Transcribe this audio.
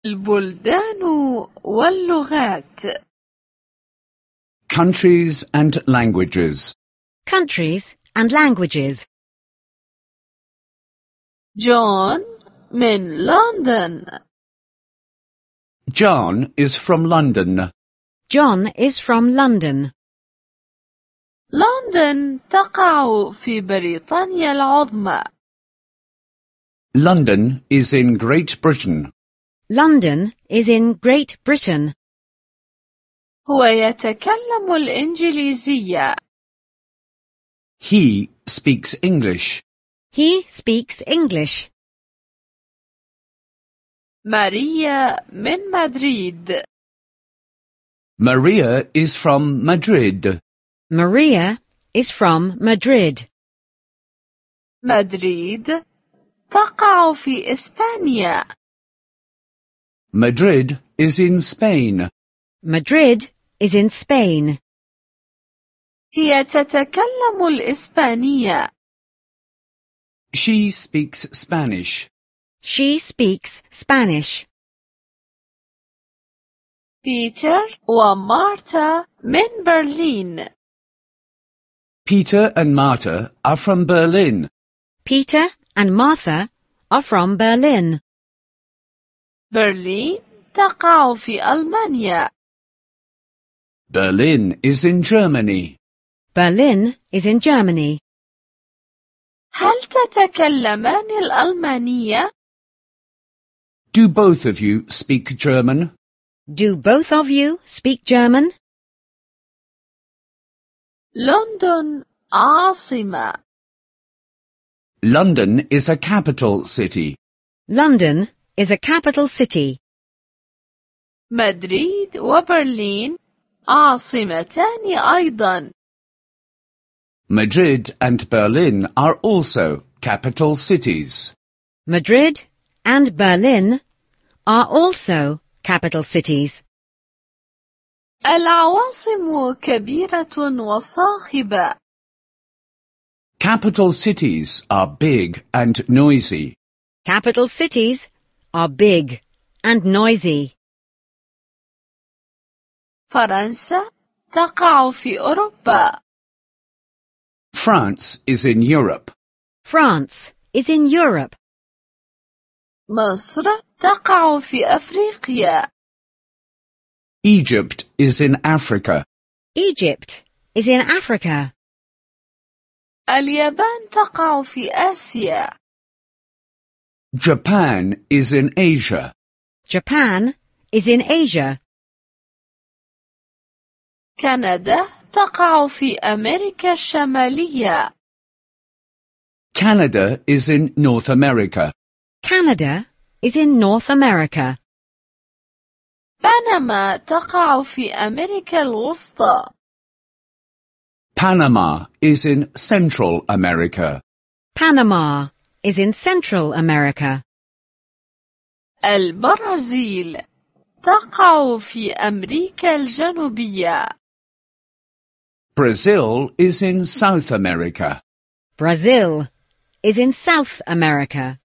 البلدان واللغات. Countries and languages. Countries and languages. جون من لندن. John is from London. John is from London. لندن تقع في بريطانيا العظمى. London is in Great Britain. London is in Great Britain. هو يتكلم الإنجليزية. He speaks English. He speaks English. ماريا من مدريد. Maria is from Madrid. Maria is from Madrid. مدريد تقع في إسبانيا. Madrid is in Spain. Madrid is in Spain. هي تتكلم الإسبانية. She speaks Spanish. She speaks Spanish. بيتر ومارتا من برلين. Peter and Marta are from Berlin. Peter and Martha are from Berlin. برلين تقع في ألمانيا. Berlin is in Germany. Berlin is in Germany. هل تتكلمان الألمانية؟ Do both of you speak German? Do both of you speak German? لندن عاصمة. London is a capital city. London is a capital city. مدريد وبرلين عاصمتان أيضا. Madrid and Berlin are also capital cities. Madrid and Berlin are also capital cities. العواصم كبيرة وصاخبة. Capital cities are big and noisy. Capital cities are big and noisy. فرنسا تقع في أوروبا. France is in Europe. France is in Europe. مصر تقع في أفريقيا. Egypt is in Africa. Egypt is in Africa. اليابان تقع في آسيا. Japan is in Asia. Japan is in Asia. كندا تقع في أمريكا الشمالية. Canada is in North America. Canada is in North America. بنما تقع في أمريكا الوسطى. Panama is in Central America. Panama is in Central America. البرازيل تقع في أمريكا الجنوبية. Brazil is in South America. Brazil is in South America.